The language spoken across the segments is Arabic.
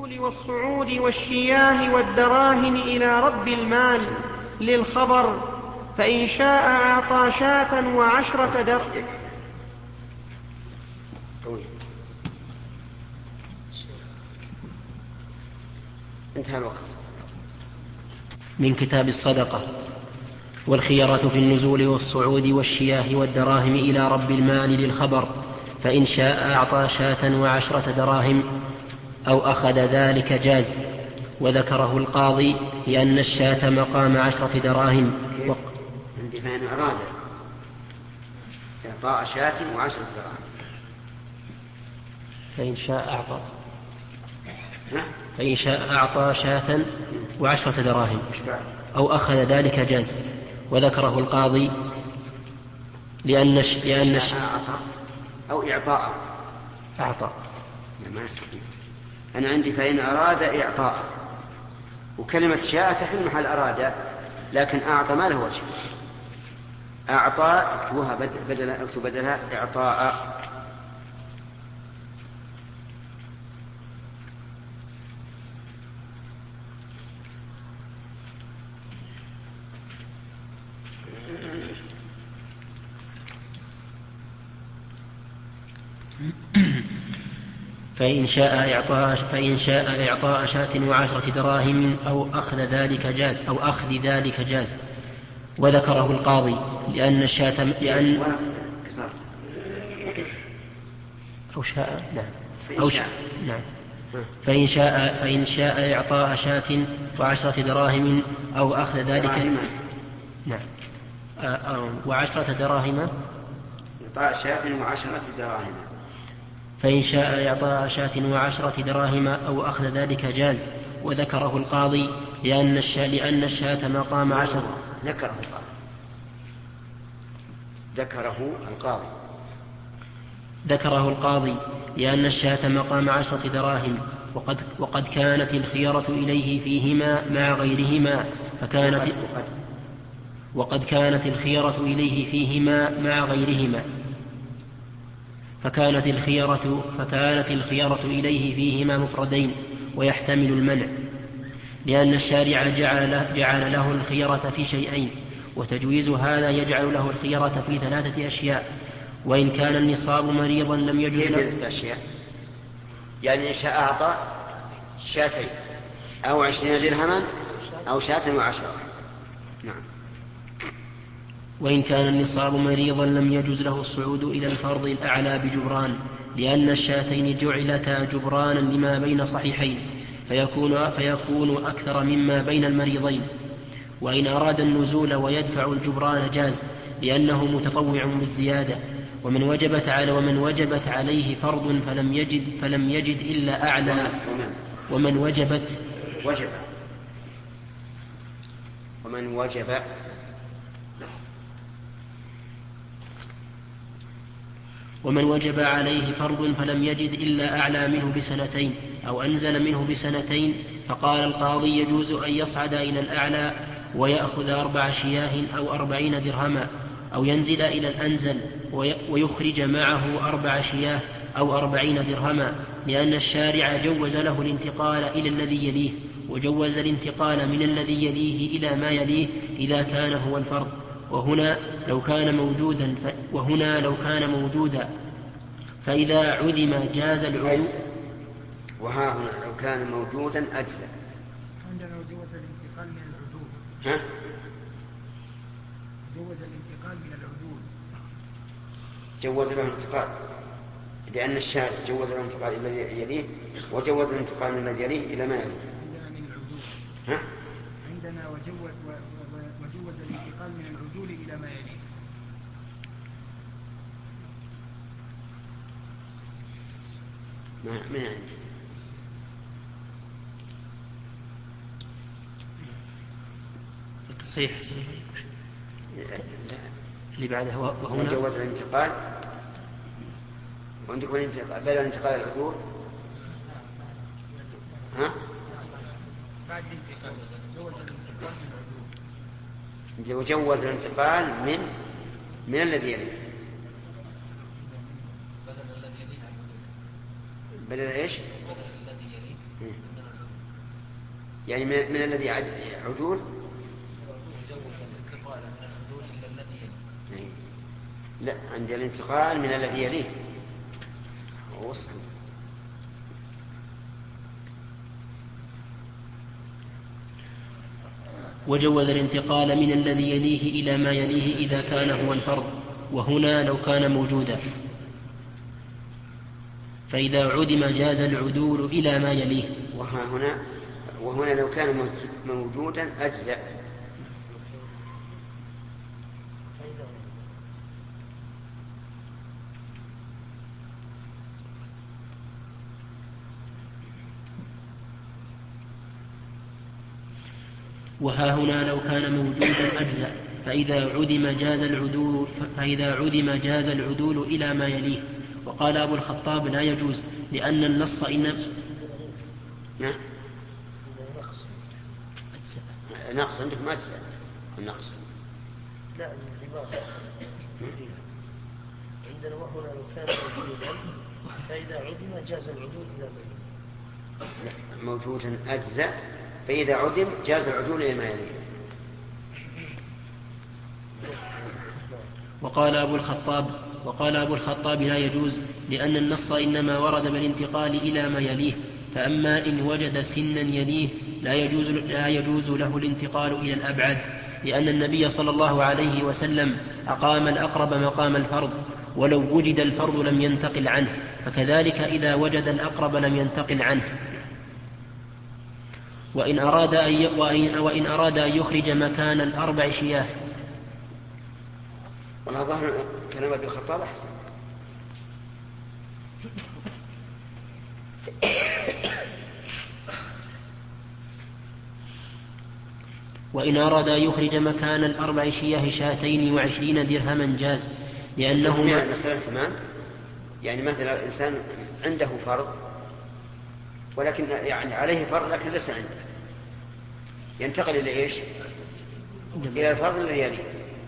النزول والصعود والشياه والدراهم إلى رب المال للخبر، فإن شاء أعطى شاة وعشرة درهم. انتهى الوقت. من كتاب الصدقة: والخيرة في النزول والصعود والشياه والدراهم إلى رب المال للخبر، فإن شاء أعطى شاة وعشرة دراهم أو أخذ ذلك جاز. وذكره القاضي لأن الشاة مقام 10 دراهم. عندي فإن أراد إعطاء شاة و10 دراهم فإن شاء أعطى شاة و10 دراهم أو أخذ ذلك جاز. وذكره القاضي لأن أو إعطاء أعطى. ما يستطيع. أنا عندي فإن أراد إعطاء، وكلمة شاء تحل محل أراد، لكن أعطى ما له وجه. أعطى اكتب بدلها إعطاء. فإن شاء إعطاء شاة و10 دراهم أو أخذ ذلك جاز. وذكره القاضي لأن الشاة فإن شاء إعطاء شاة و10 دراهم أو أخذ ذلك و10 دراهم. إعطاء شاة و10 دراهم. فإن شاء إعطاء شاة و10 دراهم أو أخذ ذلك جاز. وذكره القاضي لأن الشاة مقام 10. ذكره القاضي لأن الشاة مقام 10 دراهم، وقد كانت الخيرة إليه فيهما مع غيرهما، فكانت الخيرة إليه فيهما مفردين ويحتمل المنع، لأن الشارع جعل له الخيرة في شيئين، وتجويز هذا يجعل له الخيرة في 3 أشياء. وإن كان النصاب مريضا لم يجوز له 3 أشياء، يعني إن شاء أعطى شاتين أو 20 درهما أو شاة و10. نعم. وإن كان النصاب مريضا لم يجوز له الصعود إلى الفرض الأعلى بجبران، لأن الشاتين جعلتا جبرانا لما بين صحيحين، فيكون أكثر مما بين المريضين. وإن أراد النزول ويدفع الجبران جاز، لأنه متطوع بالزيادة. ومن وجبت عليه فرض فلم يجد إلا أعلى. ومن وجب عليه فرض فلم يجد إلا أعلى منه ب2 أو أنزل منه ب2، فقال القاضي يجوز أن يصعد إلى الأعلى ويأخذ 4 شياه أو 40 درهما، أو ينزل إلى الأنزل ويخرج معه 4 شياه أو 40 درهما، لأن الشارع جوز له الانتقال إلى الذي يليه، وجوز الانتقال من الذي يليه إلى ما يليه إذا كان هو الفرض. وهنا لو كان موجودا فإذا عدم جاز العدو. وها هنا لو كان موجودا أجزاء. عندنا جوز الانتقال من العدول. جوز له الانتقال لأن الشارع جوز له الانتقال إلى الذي يليه، وجوز الانتقال من الذي يليه إلى ما يليه. عندنا وجوز الانتقال من العدول إلى ما يليه. ما عندي. صحيح. اللي بعده وهنا جوز الانتقال، وعندكم الانتقال بين الانتقال العدول. بعد الانتقال جوز الانتقال من العدول. وجوز الانتقال من الذي يليه. بدل ايش؟ يعني من الذي عدول. لا، عند الانتقال من الذي يليه وصل. وجوز الانتقال من الذي يليه إلى ما يليه إذا كان هو الفرض، وهنا لو كان موجودا، فإذا عدم جاز العدول إلى ما يليه. وهنا لو كان موجودا أجزأ. وها هنا لو كان موجودا أجزأ، فإذا عدم جاز العدول إلى ما يليه. وقال أبو الخطاب لا يجوز، لأن النص نقص عندك ما أجزأ النقص. لا، العبارة عندنا وهنا لو كان موجودا فإذا عدم جاز العدول إلى ما يليه. موجودا أجزأ، فإذا عدم جاز العدول إلى ما يليه. وقال أبو الخطاب لا يجوز، لأن النص إنما ورد بالانتقال إلى ما يليه، فأما إن وجد سنا يليه لا يجوز له الانتقال إلى الأبعد، لأن النبي صلى الله عليه وسلم أقام الأقرب مقام الفرض، ولو وجد الفرض لم ينتقل عنه، فكذلك إذا وجد الأقرب لم ينتقل عنه. وإن أراد أن يخرج مكان الأربع شياه. والله ظهر كلام ابن الخطاب أحسن. وإن أراد أن يخرج مكان الأربع شياه 22 درهما جاز، لأنه مسألة تمام. يعني مثلا إنسان عنده فرض، ولكن يعني عليه فرض لكن ليس عنده، ينتقل إلى إيش؟ إلى الفرض الذي يليه،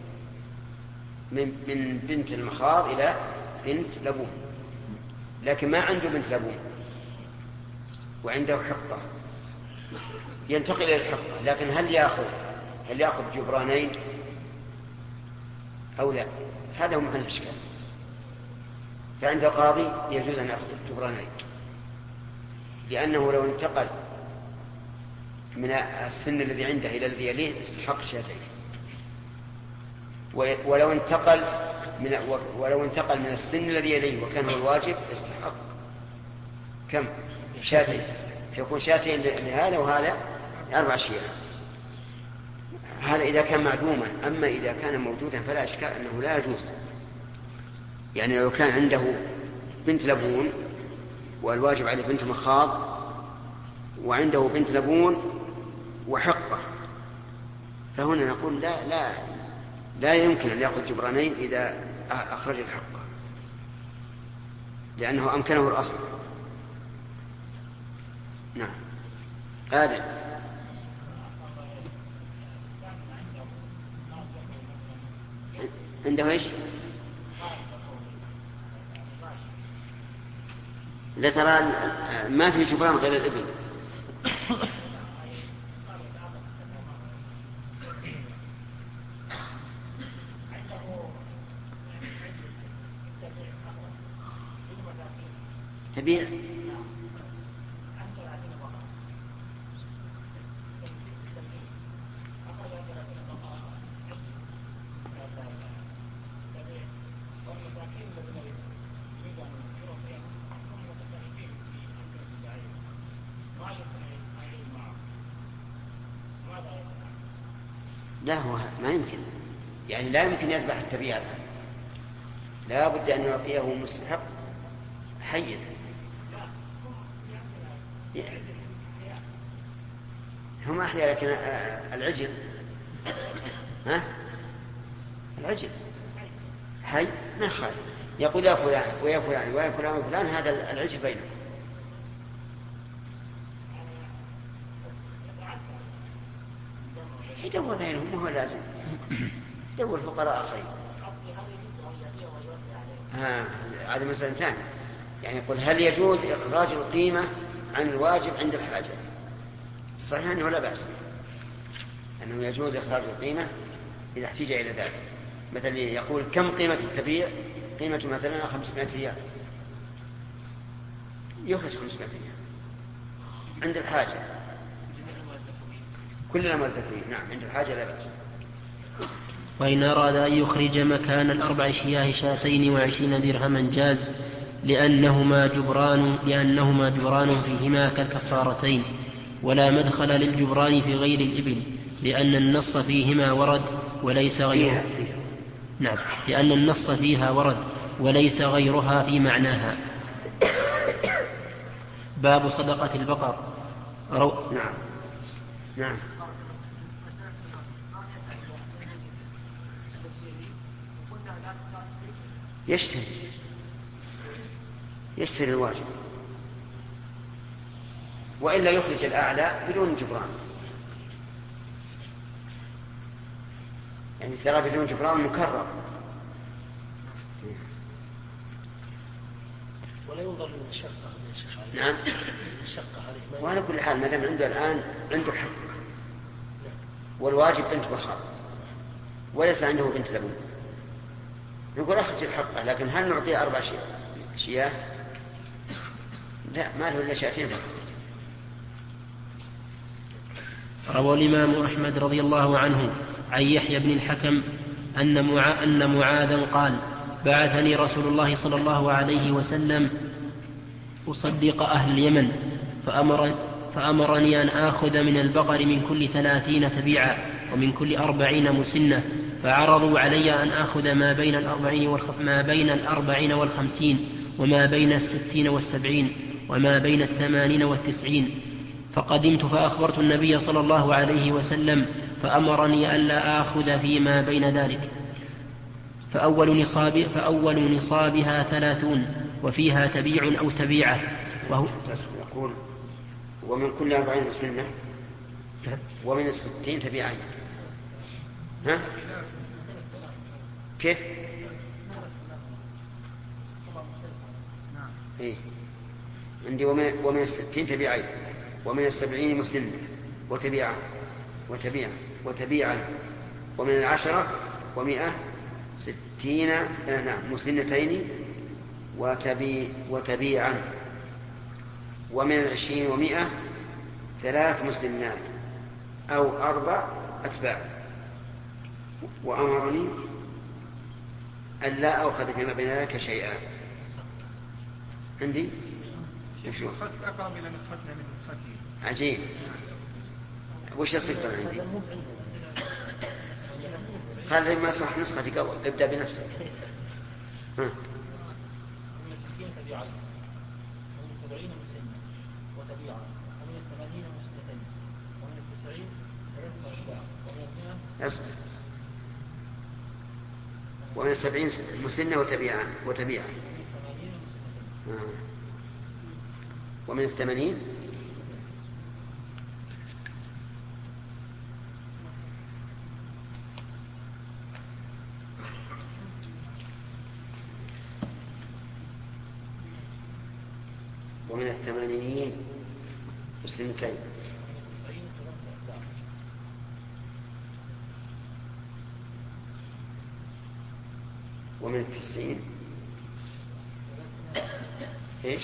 من بنت المخاض إلى بنت لبون، لكن ما عنده بنت لبون وعنده حقة، ينتقل إلى الحقة، لكن هل يأخذ جبرانين أو لا؟ هذا هو محل الإشكال. فعند القاضي يجوز أن يأخذ جبرانين، لأنه لو انتقل من السن الذي عنده إلى الذي يليه استحق شاتين، ولو انتقل من السن الذي يليه وكان هو الواجب استحق كم؟ شاتين، فيكون شاتين لهذا وهذا 4 شياه. هذا إذا كان معدوما. أما إذا كان موجودا فلا إشكال أنه لا يجوز. يعني لو كان عنده بنت لبون والواجب عليه بنت مخاض، وعنده بنت لبون وحقة، فهنا نقول لا يمكن أن يأخذ جبرانين إذا أخرج الحقة، لأنه أمكنه الأصل. نعم. آدم. عنده إيش؟ لا، ترى ما في جبران غير الإبل. تبيع. لا، هو ما يمكن، يعني لا يمكن يذبح التبيع الآن، لا بد أن يعطيه مستحق حيا. هم أحيا، لكن العجل العجل حي ما خالف، يقول يا فلان ويا فلان ويا فلان وفلان هذا العجل بينهم. يدور بينهم، وهو لازم يدور فقراء خير. هذا مسألة ثانية. يعني يقول هل يجوز إخراج القيمة عن الواجب عند الحاجة؟ صحيح أنه لا بأس أنه يجوز إخراج القيمة إذا احتاج إلى ذلك. مثلا يقول كم قيمة التبيع؟ قيمة مثلا 500 ريال، يخرج 500 ريال عند الحاجة. كل الموزعين نعم عند الحاجة لا بأس. وإن أراد أن يخرج مكان الأربع شياه 220 درهما جاز، لأنهما جبران فيهما كالكفارتين، ولا مدخل للجبران في غير الإبل، لأن النص فيهما ورد وليس غيرها. نعم، لأن النص فيها ورد وليس غيرها في معناها. باب صدقة البقر. نعم. يشتري الواجب، وإلا يخرج الأعلى بدون جبران، يعني ترى بدون جبران مكرر. ولا ينظر من الشقة. نعم. الشقة عليه. وعلى كل حال ما دام عنده الآن عنده حق، والواجب بنت بخار وليس عنده بنت لبون، نقول أخرج الحقة، لكن هل نعطيه 4 شياه؟ لا، ما له إلا 2 فقط. روى الإمام أحمد رضي الله عنه عن يحيى بن الحكم أن معاذا قال: بعثني رسول الله صلى الله عليه وسلم أصدق أهل اليمن، فأمرني أن آخذ من البقر من كل 30 تبيعا ومن كل 40 مسنة، فعرضوا علي أن آخذ ما بين 40 و50 وما بين 60 و70 وما بين 80 و90. فقدمت فأخبرت النبي صلى الله عليه وسلم فأمرني ألا آخذ فيما بين ذلك. فأول نصابها 30 وفيها تبيع أو تبيعة. وهو يقول ومن كل 40 مسنة ومن 60 تبيعين. ها؟ كيف؟ إيه؟ عندي ومن 60 تبيعين ومن 70 مسنة وتبيعة ومن 10 و100 60 مسنتين وتبيعا، ومن 20 و100 3 مسنات أو 4 أتباع. وأمرني ألا أخذ فيما بين ذلك شيئا. عندي أقرب إلى نسختنا من نسختي. عجيب. وش يصدق عندي؟ قال لي ما صح نسختي قبل، ابدأ بنفسك. من 60 تبيعين ومن 70 مسنة وتبيعا ومن 80 مسنتين ومن 90 3 أتباع ومن 70 مسنة وتبيعا ومن 80 ومن 80 مسنتين ومن 90 ايش؟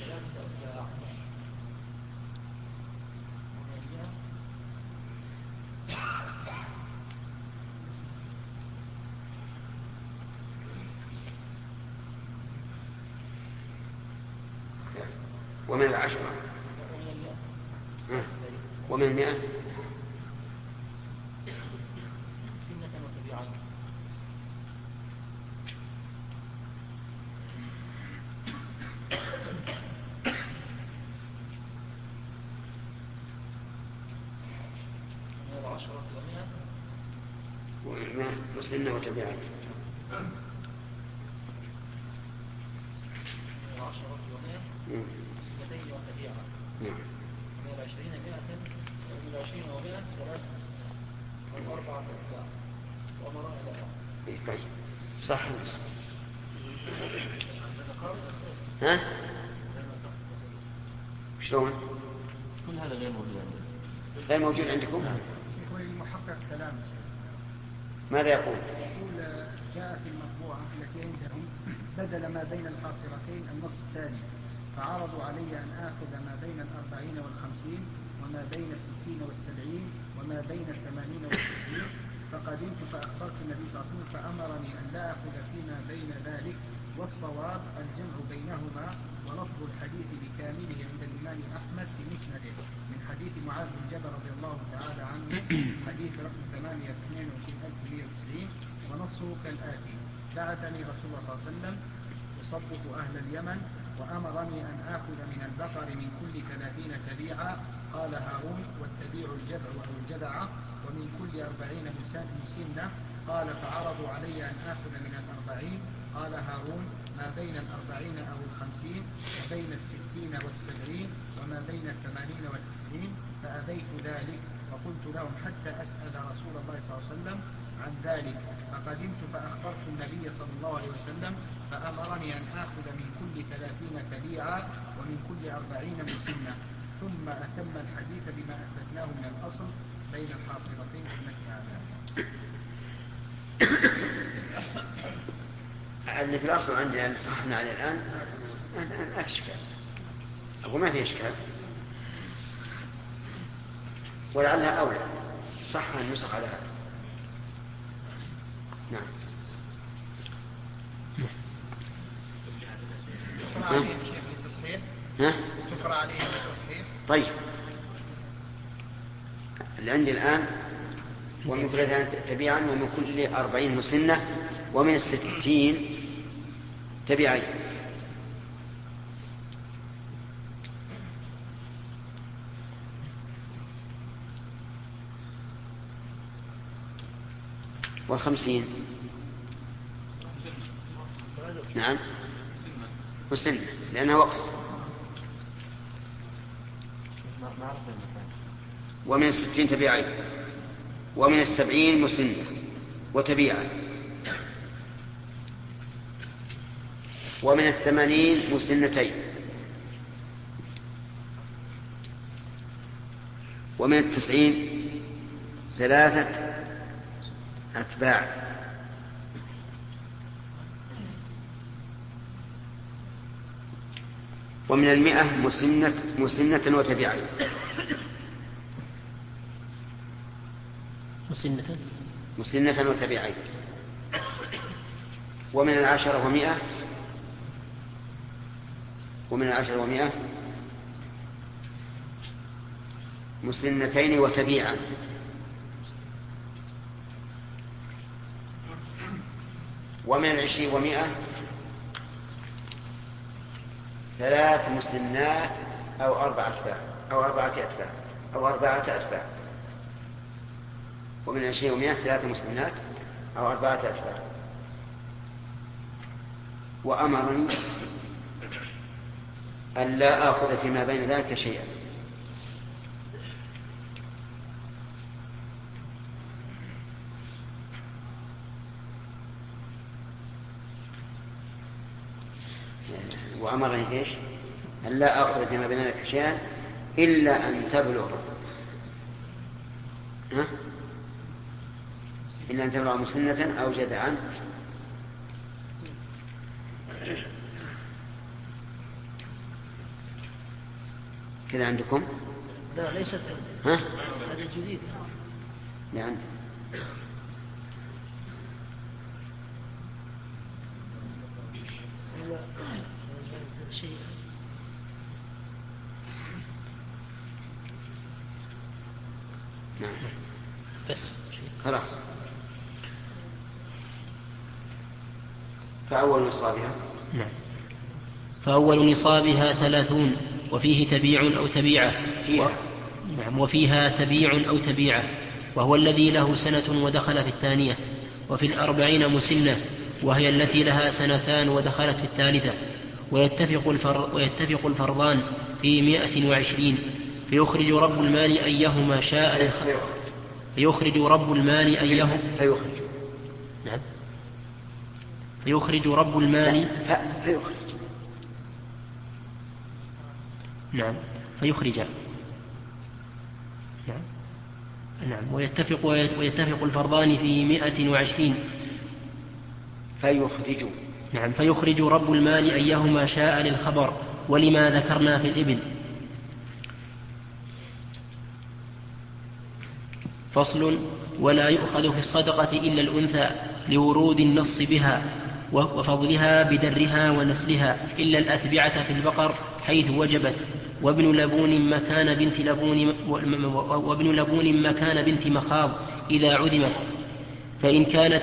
ومن 10 ومن 100 سنة وتبيعين ومن 10 و100 ومن مسنة وتبيعين ومن 10 و100 سنتين وتبيعا ومن 20 100 ومن 20 و100 3 أو 4 أتباع وأمر إلى طيب صح. ها؟ شلون؟ كل هذا غير موجود عندنا. غير موجود عندكم؟ يقول المحقق كلام. ماذا يقول؟ يقول جاء في المطبوعة التي عندهم بدل ما بين الحاصرتين النص الثاني، فعرضوا علي أن آخذ ما بين 40 و50 وما بين 60 و70 وما بين 80 و90، فقدمت فأخبرت النبي صلى الله عليه وسلم فأمرني أن لا أخذ فيما بين ذلك، والصواب الجمع بينهما، ولفظ الحديث بكامله عند الإمام أحمد في مسنده من حديث معاذ بن جبل رضي الله تعالى عنه، حديث رقم 822190، ونصه كالآتي: بعثني رسول الله صلى الله عليه وسلم أصدق أهل اليمن، وأمرني أن آخذ من البقر من كل 30 تبيعا، قال هارون: والتبيع الجذع أو الجذعة، ومن كل 40 مسنة، قال فعرضوا علي أن آخذ من 40، قال هارون: ما بين 40 أو 50 وبين 60 و70 وما بين 80 و90، فأبيت ذلك، وقلت لهم حتى أسأل رسول الله صلى الله عليه وسلم عن ذلك، فقدمت فأخبرت النبي صلى الله عليه وسلم فأمرني أن آخذ من كل 30 تبيعا ومن كل 40 مسنة، ثم أتم الحديث بما أثبتناه من الأصل بين الحاصرتين في المكة. اللي في الأصل عندنا اللي صححنا عليه الآن ما في إشكال، أقول ما في إشكال، ولعلها أولى صح النسخ على هذا. نعم. تقرأ عليه شيخ التصحيح؟ تقرأ عليه التصحيح؟ طيب، اللي عندي الآن ومن كل 30 تبيعا ومن كل 40 مسنة ومن 60 تبيعين. و50 نعم مسنة لأنها وقص. ومن 60 تبيعين ومن 70 مسنة وتبيعا ومن 80 مسنتين ومن 90 3 أتباع ومن 100 مسنة وتبيعين. مسنة وتبيعين. ومن 10 و100 مسنتين وتبيعا. ومن 20 و100 3 مسنات أو 4 أتباع أو 4 أتباع. ومن 20 و100 3 مسنات أو 4 أتباع. وأمرني أن لا آخذ فيما بين ذلك شيئا. وأمرني إيش؟ أن لا آخذ فيما بين ذلك شيئا إلا أن تبلغ مسنة أو جذعا. كذا عندكم؟ لا ليست هذا جديد. لا عندي. شيء نعم بس خلاص. فأول نصابها فأول نصابها 30 وفيه تبيع أو تبيعة وفيها تبيع أو تبيعة، وهو الذي له سنة ودخل في الثانية. وفي 40 مسنة وهي التي لها 2 ودخلت في الثالثة. ويتفق الفرضان في 120 فيخرج رب المال أيهما شاء فيخرج رب المال أيهما نعم فيخرج رب المال نعم فيخرج نعم نعم. ويتفق الفرضان في 120. فيخرج. نعم. فيخرج رب المال أيهما شاء للخبر، ولما ذكرنا في الإبل. فصل. ولا يؤخذ في الصدقة إلا الأنثى لورود النص بها وفضلها بدرها ونسلها، إلا الأتبعة في البقر حيث وجبت، وابن لبون مكان بنت مخاض إذا عدمت، فإن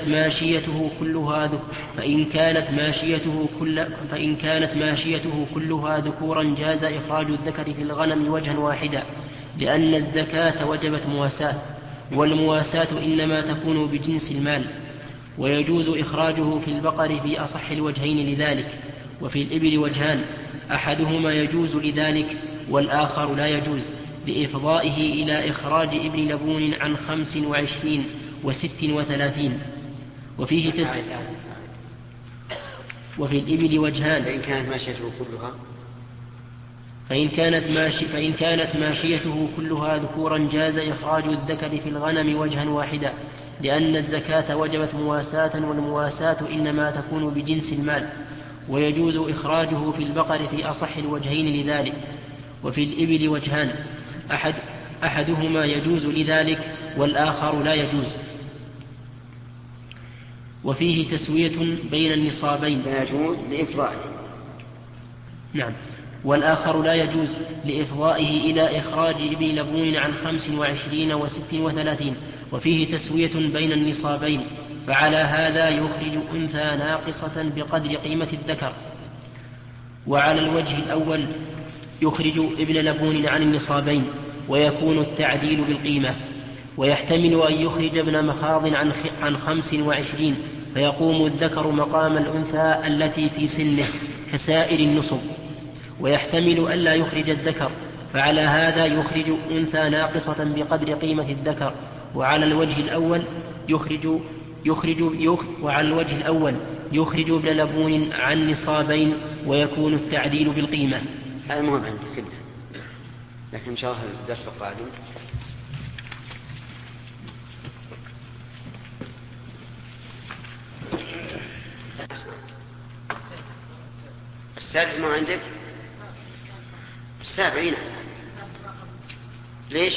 كانت ماشيته كلها ذكورا جاز إخراج الذكر في الغنم وجها واحدا، لأن الزكاة وجبت مواساة، والمواساة إنما تكون بجنس المال، ويجوز إخراجه في البقر في أصح الوجهين لذلك. وفي الإبل وجهان، أحدهما يجوز لذلك والآخر لا يجوز، لإفضائه إلى إخراج ابن لبون عن 25 و36. وفي الإبل وجهان. فإن كانت ماشيته كلها ذكورا جاز إخراج الذكر في الغنم وجها واحدا، لأن الزكاة وجبت مواساة، والمواساة إنما تكون بجنس المال، ويجوز إخراجه في البقر في أصح الوجهين لذلك. وفي الإبل وجهان، أحدهما يجوز لذلك والآخر لا يجوز. وفيه تسوية بين النصابين. لا يجوز لإفضائه. نعم. والآخر لا يجوز لإفضائه إلى إخراج ابن لبون عن 25 و36. وفيه تسوية بين النصابين، فعلى هذا يخرج أنثى ناقصة بقدر قيمة الذكر. وعلى الوجه الأول يخرج ابن لبون عن النصابين، ويكون التعديل بالقيمة. ويحتمل أن يخرج ابن مخاض عن 25، فيقوم الذكر مقام الأنثى التي في سنه كسائر النصب. ويحتمل أن لا يخرج الذكر، فعلى هذا يخرج أنثى ناقصة بقدر قيمة الذكر. وعلى الوجه الأول يخرج ابن لبون عن نصابين، ويكون التعديل بالقيمة. هذا مهم عندي كله، لكن إن شاء الله الدرس القادم. السادس ما عندك؟ السابعين. ليش؟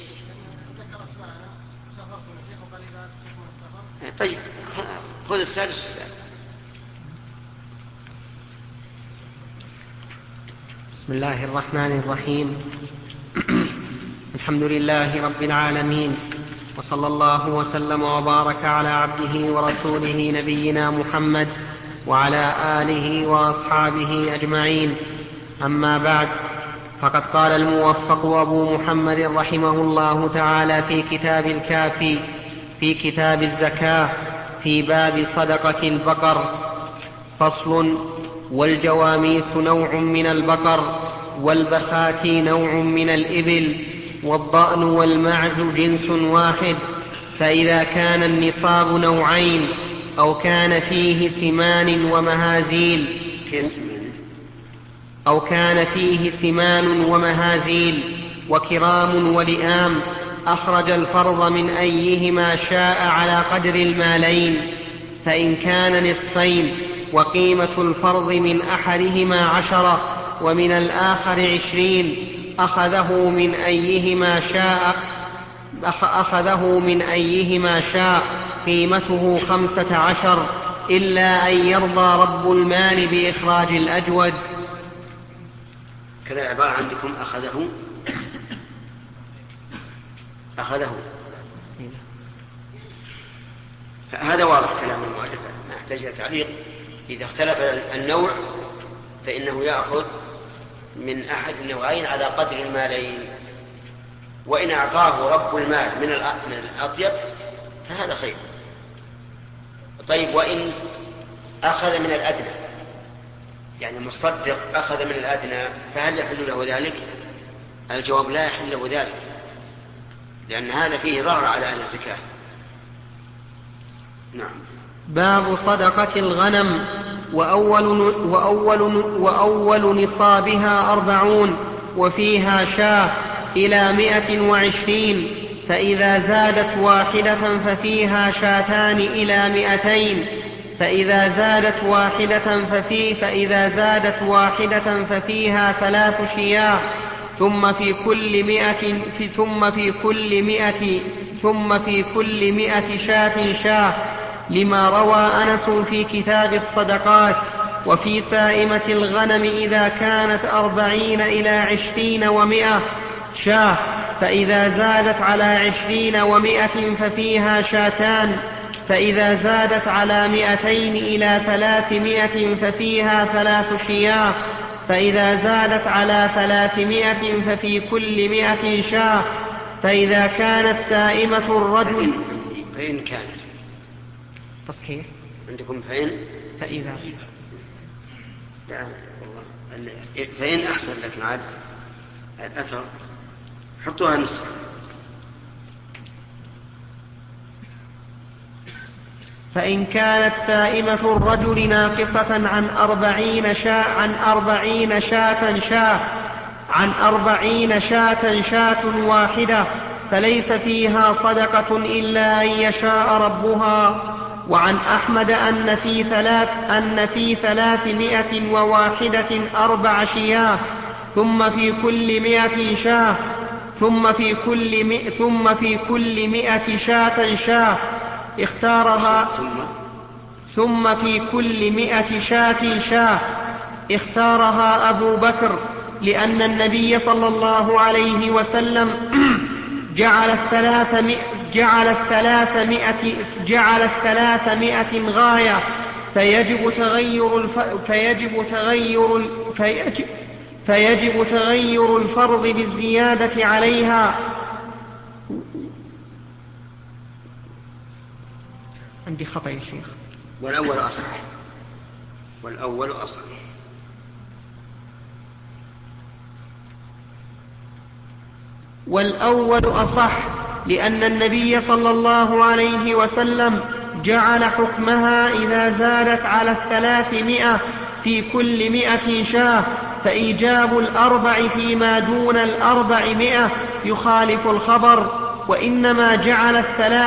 طيب خذ السادس والسابع. بسم الله الرحمن الرحيم. الحمد لله رب العالمين، وصلى الله وسلم وبارك على عبده ورسوله نبينا محمد وعلى آله وأصحابه أجمعين. أما بعد، فقد قال الموفق أبو محمد رحمه الله تعالى في كتاب الكافي في كتاب الزكاة في باب صدقة البقر: فصل. والجواميس نوع من البقر، والبخاتي نوع من الإبل، والضأن والمعز جنس واحد. فإذا كان النصاب نوعين أو كان فيه سمان ومهازيل وكرام ولئام، أخرج الفرض من أيهما شاء على قدر المالين. فإن كان نصفين وقيمة الفرض من أحدهما 10 ومن الآخر 20، أخذه من أيهما شاء قيمته 15، إلا أن يرضى رب المال بإخراج الأجود. كذا العبارة عندكم أخذه. هذا واضح كلام المؤلف، ما يحتاج إلى تعليق. إذا اختلف النوع فإنه يأخذ من أحد النوعين على قدر المالين، وإن أعطاه رب المال من الأطيب فهذا خير. طيب، وإن أخذ من الأدنى، يعني المصدق أخذ من الأدنى، فهل يحل له ذلك؟ الجواب: لا يحل له ذلك، لأن هذا فيه ضرر على أهل الزكاة. نعم. باب صدقة الغنم. وأول نصابها 40، وفيها شاة إلى 120، فإذا زادت واحدة ففيها شاتان إلى 200، فإذا زادت واحدة ففيها 3 ثم في كل 100 شاة، لما روى أنس في كتاب الصدقات. وفي سائمة الغنم إذا كانت 40 إلى 20 و100 شاة، فإذا زادت على 20 و100 ففيها شاتان، فإذا زادت على 200 إلى 300 ففيها 3 شياه، فإذا زادت على 300 ففي كل 100 شاة. فإذا كانت سائمة الرجل فإن كانت تصحيح عندكم فإذا لا والله فإن أحسن، لكن عاد الأثر حطوها نسخة. فإن كانت سائمة الرجل ناقصة عن 40 شاة واحدة، فليس فيها صدقة إلا أن يشاء ربها. وعن أحمد أن في 301 4 شياه، ثم في كل 100 شاة، ثم في كل 100 شاة اختارها، ثم في كل 100 شاة اختارها أبو بكر، لأن النبي صلى الله عليه وسلم جعل 300 غاية، فيجب تغير الفرض بالزيادة عليها. عندي خطأ يا شيخ. والأول أصح. والأول أصح، لأن النبي صلى الله عليه وسلم جعل حكمها إذا زادت على 300 في كل 100 شاة، فإيجاب 4 فيما دون 400 يخالف الخبر، وإنما جعل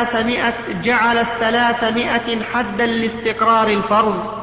300 حدا لاستقرار الفرض.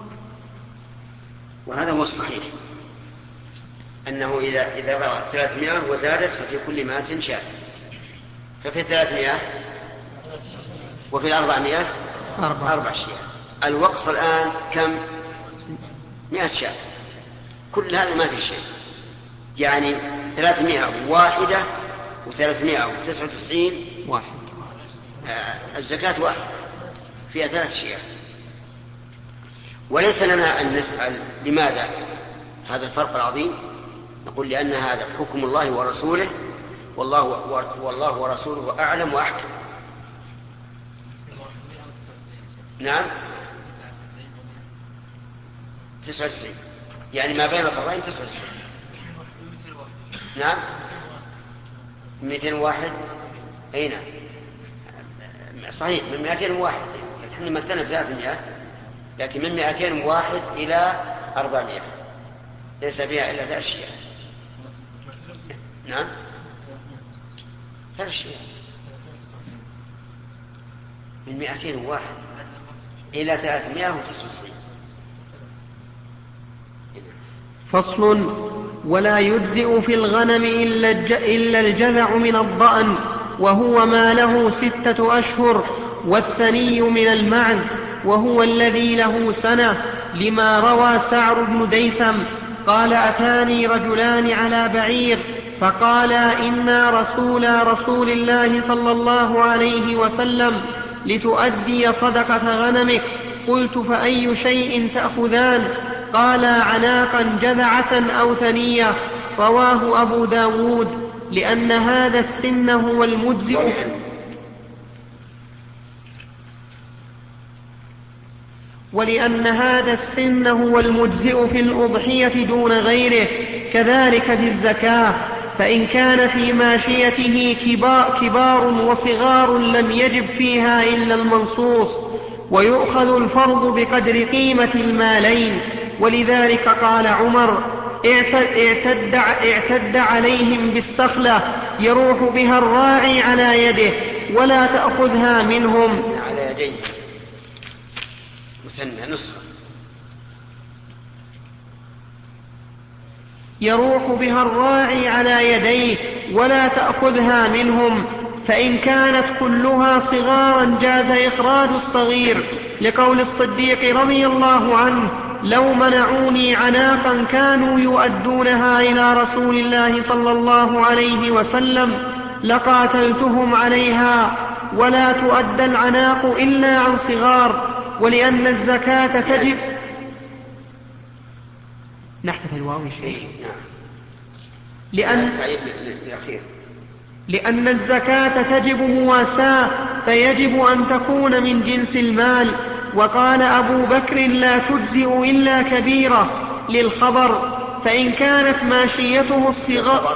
وهذا هو الصحيح، أنه إذا بلغت 300 وزادت ففي كل 100 شاة، ففي 300 وفي 400 4 شياه. الوقص الآن كم؟ 100 شاة، كل هذا ما في شيء، يعني 301 و399 واحد. الزكاة واحد فيها 3 شياه. وليس لنا أن نسأل لماذا هذا الفرق العظيم، نقول لأن هذا حكم الله ورسوله، والله ورسوله أعلم وأحكم. نعم 99، يعني ما بين الفرضين 99. نعم 201. أي نعم صحيح، من 201، نحن مثلنا ب300، لكن من 201 إلى 400 ليس فيها إلا 3 شياه. نعم 3 شياه، من 201 إلى 399. فصل: ولا يجزئ في الغنم إلا الجذع من الضأن، وهو ما له 6 أشهر، والثني من المعز، وهو الذي له سنة، لما روى سعر بن ديسم قال: أتاني رجلان على بعير فقالا: إنا رسول الله صلى الله عليه وسلم لتؤدي صدقة غنمك. قلت: فأي شيء تأخذان؟ قالا: عناقا جذعة أو ثنية. رواه أبو داود. لأن هذا السن هو المجزئ في الأضحية دون غيره، كذلك في الزكاة. فإن كان في ماشيته كبار وصغار لم يجب فيها إلا المنصوص، ويؤخذ الفرض بقدر قيمة المالين. ولذلك قال عمر: اعتد عليهم بالسخلة، يروح بها الراعي على يده ولا تأخذها منهم. على يديه مثنى نسخة. يروح بها الراعي على يديه ولا تأخذها منهم. فإن كانت كلها صغارا جاز إخراج الصغير، لقول الصديق رضي الله عنه: لو منعوني عناقا كانوا يؤدونها إلى رسول الله صلى الله عليه وسلم لقاتلتهم عليها، ولا تؤدى العناق إلا عن صغار، ولأن الزكاة تجب. نحذف الواو شيء. لأن الزكاة تجب مواساة، فيجب أن تكون من جنس المال. وقال أبو بكر: لا تجزئ إلا كبيرة، للخبر. فإن كانت ماشيته الصغار،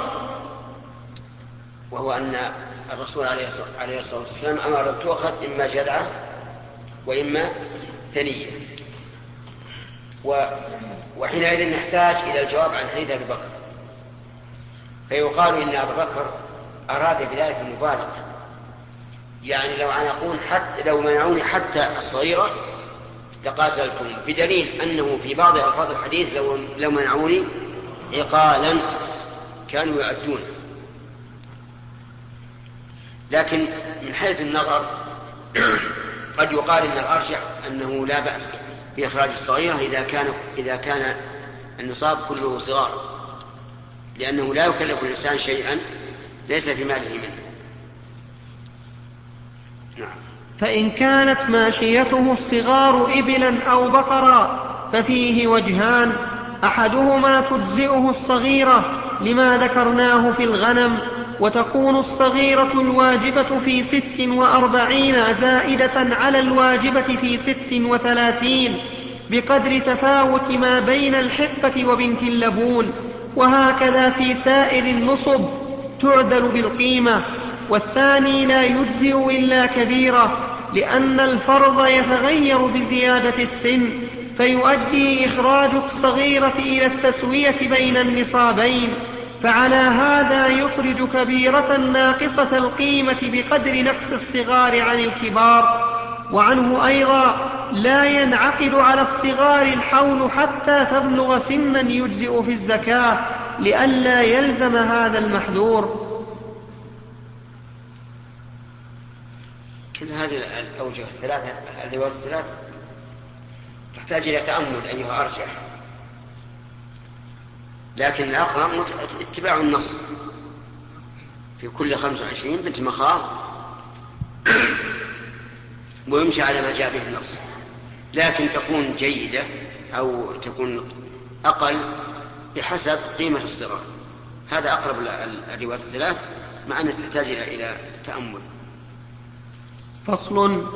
وهو أن الرسول عليه الصلاة والسلام أمر أن تؤخذ إما جذعة وإما ثنية. وحينئذ نحتاج إلى الجواب عن حديث أبي بكر، فيقال إن أبا بكر أراد بذلك المبالغة، يعني لو منعوني حتى الصغيرة لقاتلتم، بدليل أنه في بعض ألفاظ الحديث لو منعوني عقالا كانوا يعدون. لكن من حيث النظر قد يقال إن الأرجح أنه لا بأس بإخراج الصغيرة إذا كان النصاب كله صغار، لأنه لا يكلف الإنسان شيئا ليس في ماله منه. نعم. فإن كانت ماشيته الصغار إبلا أو بقرا ففيه وجهان: أحدهما تجزئه الصغيرة لما ذكرناه في الغنم، وتكون الصغيرة الواجبة في 46 زائدة على الواجبة في 36 بقدر تفاوت ما بين الحقة وبنت اللبون. وهكذا في سائر النصب تعدل بالقيمة. والثاني لا يجزئ إلا كبيرة، لأن الفرض يتغير بزيادة السن، فيؤدي إخراج الصغيرة إلى التسوية بين النصابين، فعلى هذا يخرج كبيرة ناقصة القيمة بقدر نقص الصغار عن الكبار. وعنه أيضا: لا ينعقد على الصغار الحول حتى تبلغ سنا يجزئ في الزكاة، لئلا يلزم هذا المحذور. كل هذه الأوجه الثلاثة الروايات الثلاث تحتاج إلى تأمل أيها أرجح، لكن الأقرب اتباع النص في كل 25 بنت مخاض ويمشي على ما جاء به النص، لكن تكون جيدة أو تكون أقل بحسب قيمة الصغار. هذا أقرب الروايات الثلاث، مع أنها تحتاج إلى تأمل. فصل.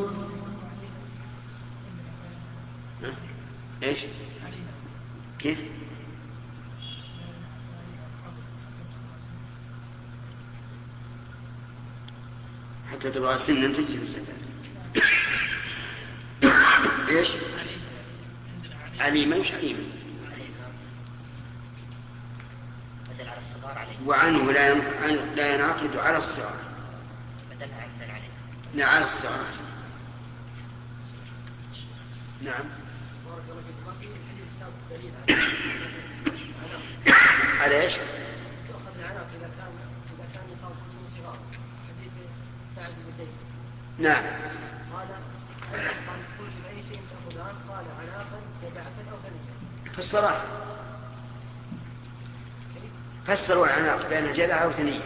إيش؟ كيف؟ حتى تبغى سنا تجي في الزكاة. إيش؟ عليمة مش عليمة. وعنه لا ينعقد على الصغار. لا على الصغار. نعم. على ايش؟ تؤخذ العناق إذا كان نصاب كله صغار. حديث سعد بن قيس. نعم. قال قلت بأي شيء تأخذان؟ قال عناقا جذعة أو ثنية. في الصراحة فسروا العناق بين جذعة أو ثنية.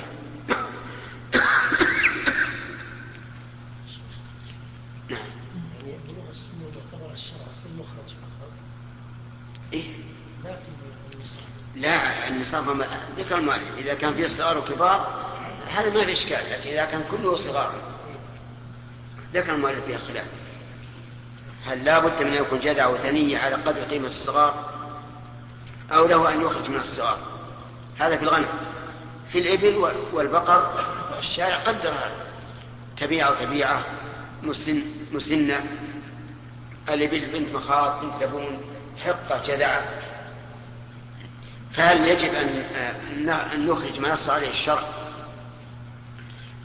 نعم. يعني بلوغ السن يعتبر الشرع في المخرج فقط. إيه؟ لا في النصاب. لا، النصاب ذكر المؤلف إذا كان فيه صغار وكبار هذا ما في إشكال، لكن إذا كان كله صغار ذكر المؤلف فيها خلاف. هل لا بد من أن يكون جذع وثنية على قدر قيمة الصغار، أو له أن يخرج من الصغار؟ هذا في الغنم. في الإبل والبقر الشارع قدر هذا: تبيعة وتبيعة، مسنة، الإبل بنت مخاض، بنت لبون، حقة، جذعة. فهل يجب أن نخرج ما نص عليه الشرع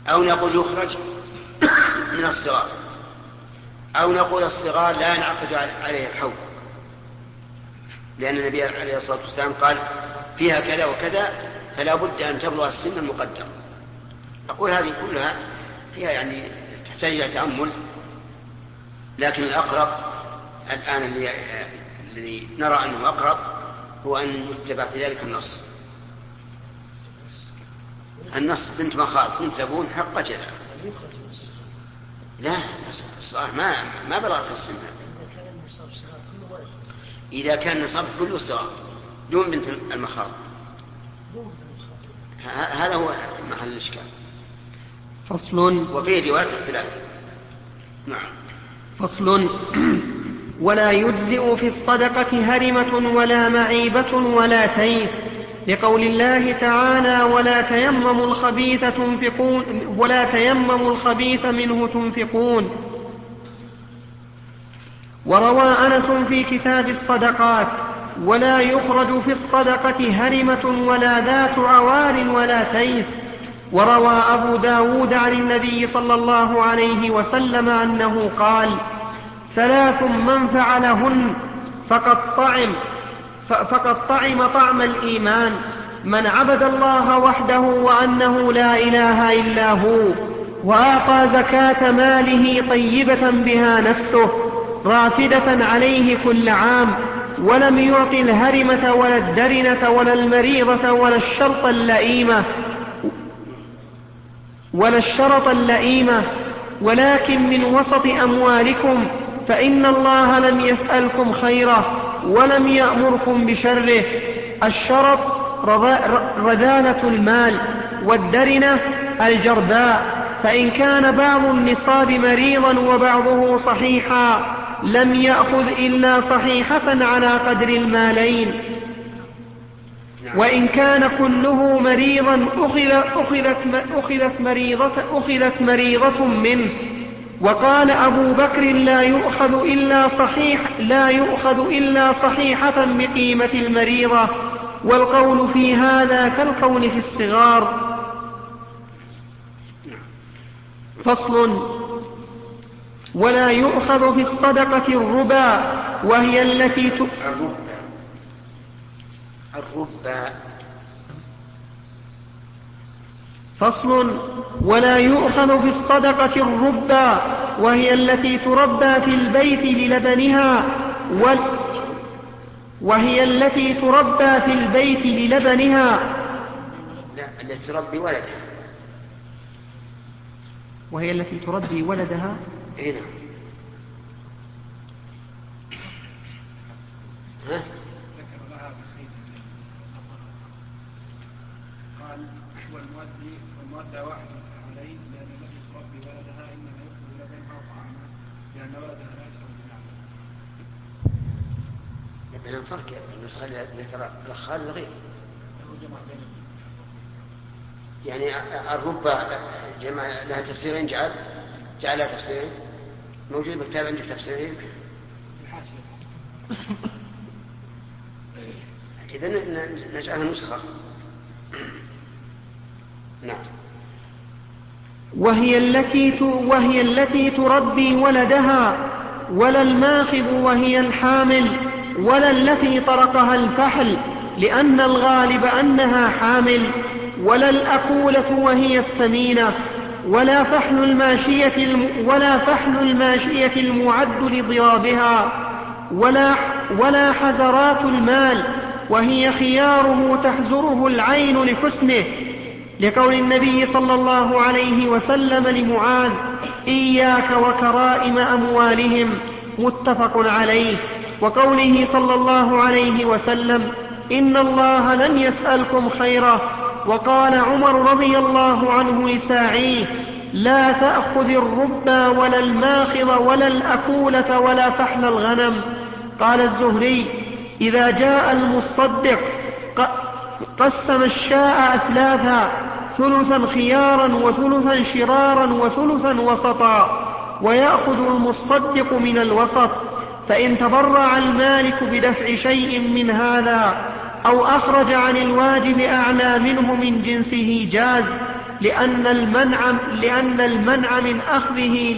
أو نقول يخرج من الصغار، أو نقول الصغار لا ينعقد عليه الحول، لأن النبي عليه الصلاة والسلام قال فيها كذا وكذا فلا بد أن تبلغ السن المقدر. أقول هذه كلها فيها يعني تحتاج إلى تأمل، لكن الأقرب الآن الذي نرى أنه أقرب هو أن يتبع في ذلك النص بنت مخاض بنت لبون حق جزاء. لا الصغار ما بلغت السن. إذا كان نصاب كله صغار دون بنت المخاض، هذا هو محل الإشكال. فصل. وفيه رواية الثلاثة. نعم. فصل. ولا يجزئ في الصدقة هرمة ولا معيبة ولا تيس، لقول الله تعالى ولا تيمموا الخبيث منه تنفقون. وروى أنس في كتاب الصدقات: ولا يخرج في الصدقة هرمة ولا ذات عوار ولا تيس. وروى أبو داود عن النبي صلى الله عليه وسلم أنه قال: 3 من فعلهن فقد طعم طعم الإيمان: من عبد الله وحده وأنه لا إله إلا هو، وأعطى زكاة ماله طيبة بها نفسه رافدة عليه كل عام، ولم يعط الهرمة ولا الدرنة ولا المريضة ولا الشرط اللئيمة، ولكن من وسط أموالكم، فإن الله لم يسألكم خيره ولم يأمركم بشره. الشرط رذالة المال، والدرنة الجرباء. فإن كان بعض النصاب مريضا وبعضه صحيحا لم يأخذ إلا صحيحة على قدر المالين، وإن كان كله مريضا أخذت مريضة منه. وقال أبو بكر: لا يؤخذ إلا صحيحة بقيمة المريضة. والقول في هذا كالقول في الصغار. فصل. ولا يؤخذ في الصدقة الربا، وهي التي فصل. ولا يؤخذ في الصدقة الربا، وهي التي تربى في البيت للبنها وهي التي تربى في البيت للبنها. لا، التي تربي ولدها. وهي التي تربي ولدها. هنا ذكر لها بخيط قال: والمودة واحد عليه، لأن التي تربي ولدها إنما يأكل لبنها وطعامها، لأن ولدها لا يشرب بنعمه. لبن فرق النسخة اللي ذكر الخالد غير، يعني الربا جمع لها تفسيرين، جعلها تفسيرين. موجود بالكتاب عندك تفسيرين. إذن نجعلها نسخة. نعم. وهي التي تربي ولدها، ولا الماخذ وهي الحامل، ولا التي طرقها الفحل لأن الغالب أنها حامل، ولا الأكولة وهي السمينة، ولا فحل الماشية المعد لضرابها، ولا حزرات المال، وهي خياره تحزره العين لحسنه، لقول النبي صلى الله عليه وسلم لمعاذ: إياك وكرائم أموالهم، متفق عليه. وقوله صلى الله عليه وسلم: إن الله لم يسألكم خيره. وقال عمر رضي الله عنه لساعيه: لا تأخذ الربا ولا الماخض ولا الأكولة ولا فحل الغنم. قال الزهري: إذا جاء المصدق قسم الشاء أثلاثا: ثلثا خيارا وثلثا شرارا وثلثا وسطا، ويأخذ المصدق من الوسط. فإن تبرع المالك بدفع شيء من هذا أو أخرج عن الواجب أعلى منه من جنسه جاز، لأن المنع من أخذه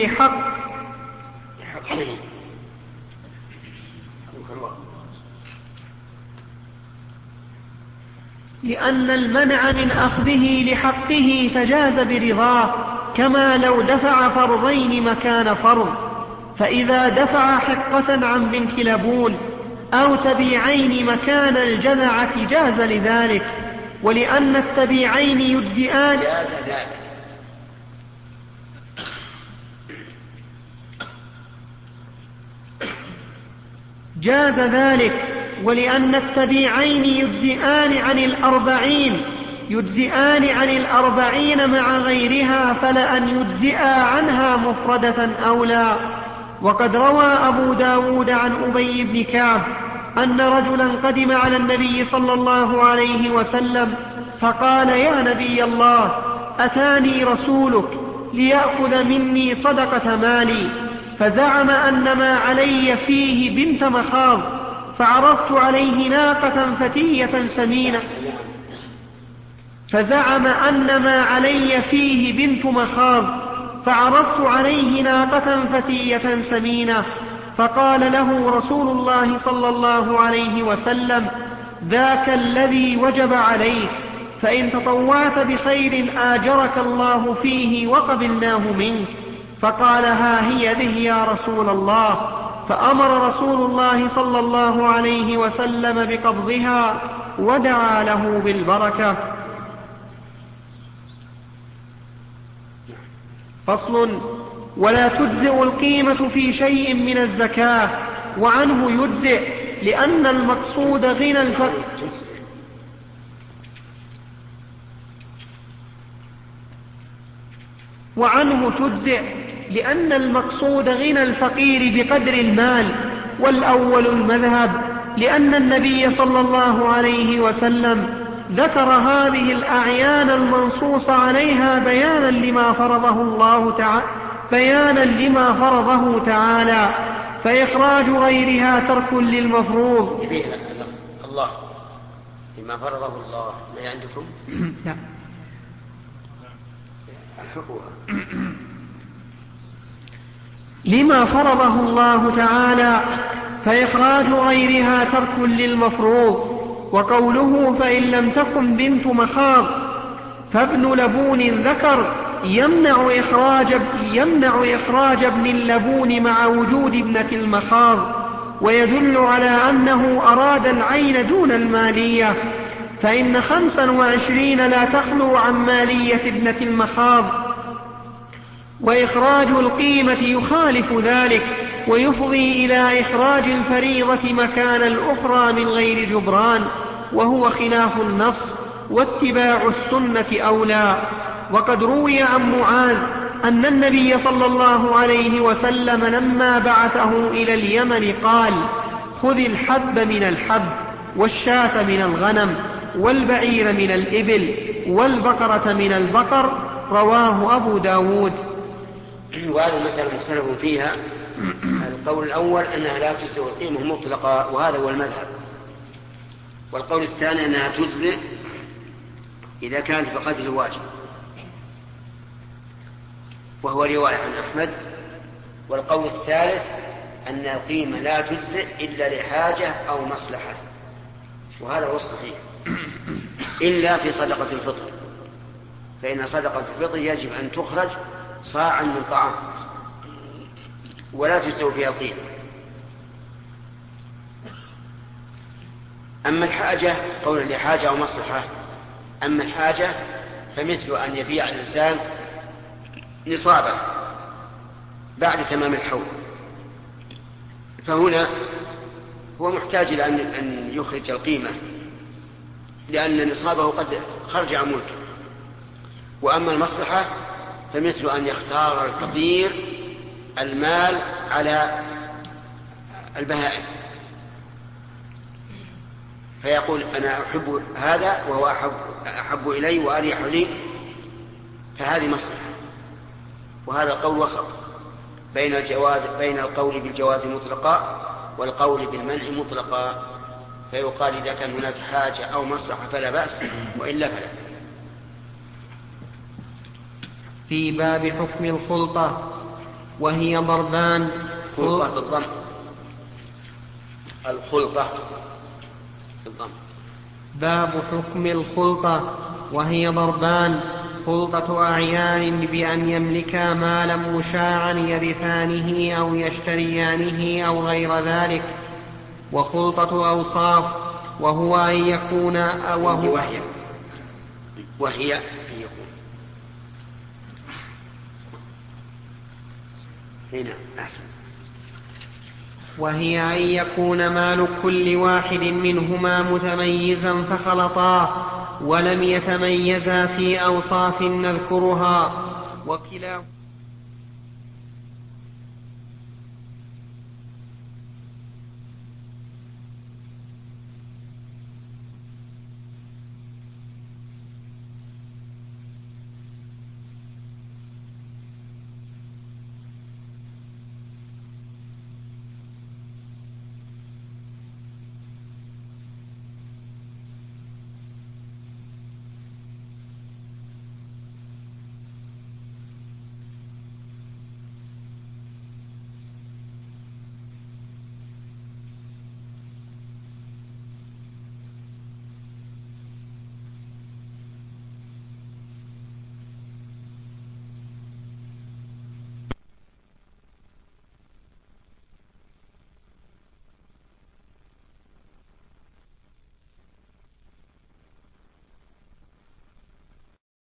لحقه فجاز برضاه، كما لو دفع فرضين مكان فرض. فإذا دفع حقة عن بنت لبون أو تبيعين مكان الجذعة جاز لذلك، ولأن التبيعين يجزئان جاز ذلك، ولأن التبيعين يجزئان عن الأربعين مع غيرها، فلأن يجزئا عنها مفردة أولى. وقد روى أبو داود عن أبي بن كعب أن رجلا قدم على النبي صلى الله عليه وسلم فقال: يا نبي الله، أتاني رسولك ليأخذ مني صدقة مالي، فزعم أن ما علي فيه بنت مخاض، فعرضت عليه ناقة فتية سمينة، فقال له رسول الله صلى الله عليه وسلم: ذاك الذي وجب عليك، فإن تطوعت بخير آجرك الله فيه وقبلناه منك. فقال: ها هي ذه يا رسول الله. فأمر رسول الله صلى الله عليه وسلم بقبضها ودعا له بالبركة. فصل: ولا تجزئ القيمة في شيء من الزكاة، وعنه يجزئ لأن المقصود غنى الفقير بقدر المال، والأول المذهب، لأن النبي صلى الله عليه وسلم ذكر هذه الأعيان المنصوص عليها بيانا لما فرضه تعالى، فإخراج غيرها ترك للمفروض. الله لما فرضه الله ما عندكم؟ لا. لما فرضه الله تعالى، فإخراج غيرها ترك للمفروض. وقوله: فإن لم تكن بنت مخاض فابن لبون ذكر، يمنع إخراج ابن اللبون مع وجود ابنة المخاض، ويدل على أنه أراد العين دون المالية، فإن 25 لا تخلو عن مالية ابنة المخاض، وإخراج القيمة يخالف ذلك، ويفضي إلى إخراج الفريضة مكان الأخرى من غير جبران، وهو خلاف النص، واتباع السنة أولى. وقد روي عن معاذ أن النبي صلى الله عليه وسلم لما بعثه إلى اليمن قال: خذ الحب من الحب، والشاة من الغنم، والبعير من الإبل، والبقرة من البقر. رواه أبو داود. وهذه المسألة مختلف فيها. القول الأول أنها لا تجزئ القيمة مطلقة، وهذا هو المذهب. والقول الثاني أنها تجزئ إذا كانت بقدر الواجب، وهو رواية عن أحمد. والقول الثالث أن القيمة لا تجزئ إلا لحاجة أو مصلحة، وهذا هو الصحيح، إلا في صدقة الفطر، فإن صدقة الفطر يجب أن تخرج صاعا من طعام ولا تجزئ فيها القيمة. أما الحاجة قولا لحاجة أو مصلحة، أما الحاجة فمثل أن يبيع الإنسان نصابه بعد تمام الحول، فهنا هو محتاج إلى أن يخرج القيمة، لأن نصابه قد خرج عن ملكه. وأما المصلحة فمثل أن يختار الفقير المال على البهائم، فيقول: أنا أحب هذا وهو أحب إلي وأريح لي، فهذه مصلحة. وهذا القول وسط بين القول بالجواز مطلقا والقول بالمنع مطلقا، فيقال إذا كان هناك حاجة أو مصلحة فلا بأس، وإلا فلا. في باب حكم الخلطة وهي ضربان. خلطة بالضم، الخلطة بالضم. باب حكم الخلطة وهي ضربان: خلطة أعيان بأن يملكا مالا مشاعا يرثانه أو يشتريانه أو غير ذلك، وخلطة أوصاف وهو أن يكون وهي أن يكون هنا أحسن. وهي أن يكون مال كل واحد منهما متميزا فخلطاه ولم يتميزا في أوصاف نذكرها، وكلاهما